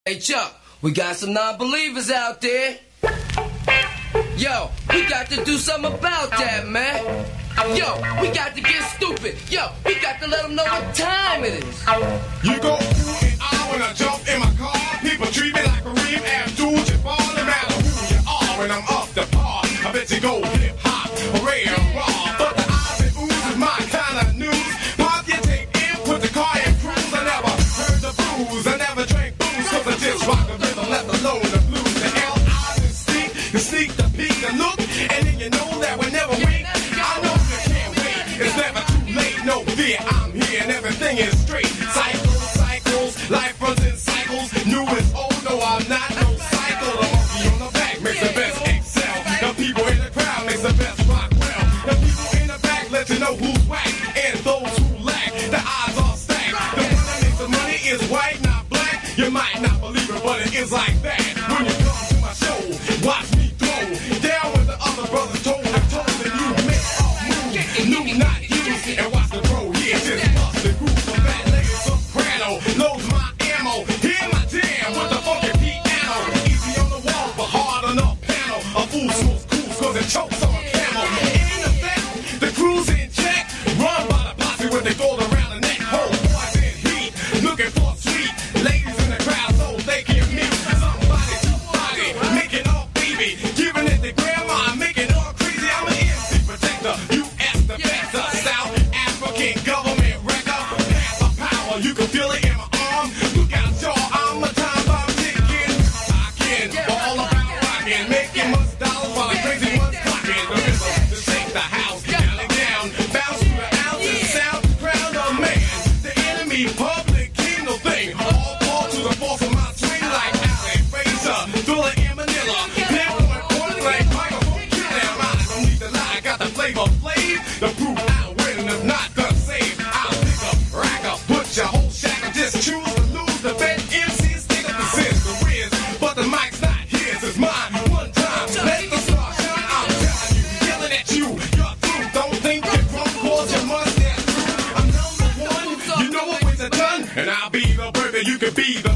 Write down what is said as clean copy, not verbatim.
Hey Chuck, we got some non-believers out there. Yo, we got to do something about that, man. Yo, we got to get stupid. Yo, we got to let them know what time it is. You go through and I when I jump in my car. People treat me like Kareem Abdul-Jabbar. No matter who you are, when I'm up the par, I bet you go hip-hop, hooray and raw. But the eyes and ooze is my kind of news. Pop your tape in, put the car in cruise. I never heard the blues, I never drank booze, cause I just rock the rhythm, let alone the blues. The L.I. the sneak, the peek, the look, and then you know that whenever we, I know you can't wait. It's never too late, no fear, I'm here and everything is straight. Cycles, life runs in cycles. New is old, no I'm not, no cycle. The monkey on the back makes the best excel. The people in the crowd makes the best rock well. The people in the back let you know who's whack, and those who lack, the odds are stacked. The one that makes the money is white, not black. You might not believe it, but it is like that. When you come to my show, watch me throw down with the other brothers toe to toe, and you make a move, new not used, and watch the pro here just bust the groove. A fat lady soprano loads my ammo, hear my jam with the funky piano. Easy on the wall, but hard on the panel. A fool smooth cruise, cause it chokes on a camel. In effect, the crew's in check, run by the posse with their gold around the neck. Whole boys in heat, looking for sweet ladies in the crowd so they can meet somebody to body, making up baby, giving it to grandma, making all crazy. I'm an MC protector, U.S. defector, South African government record, pass of power, you can feel it in my arm. Look out, y'all, I'm a time bomb ticking, rocking, all about rocking, making much dollars while the crazy ones clocking. The rhythm to shake the house, down and down, bounce through the ounces, sound the crowd of man. The enemy, public kingdom thing, all fall to the force of my swing like Alec Fraser, Thriller in Manila, pinpoint point blank, microphone kill them. I don't need to lie, got the flavor flav, the proof I'll win, if not the save. I'll pick up, rack up, put your whole shack up, just choose to lose the bet. MCs think of the sense, the whiz, but the mic's not his, it's mine. One time, let the star shine. I'm telling you, yelling at you, you're through. Don't think you're drunk, cause you must get through. I'm number one, you know what ways are done, and I'll be the burger, you can be the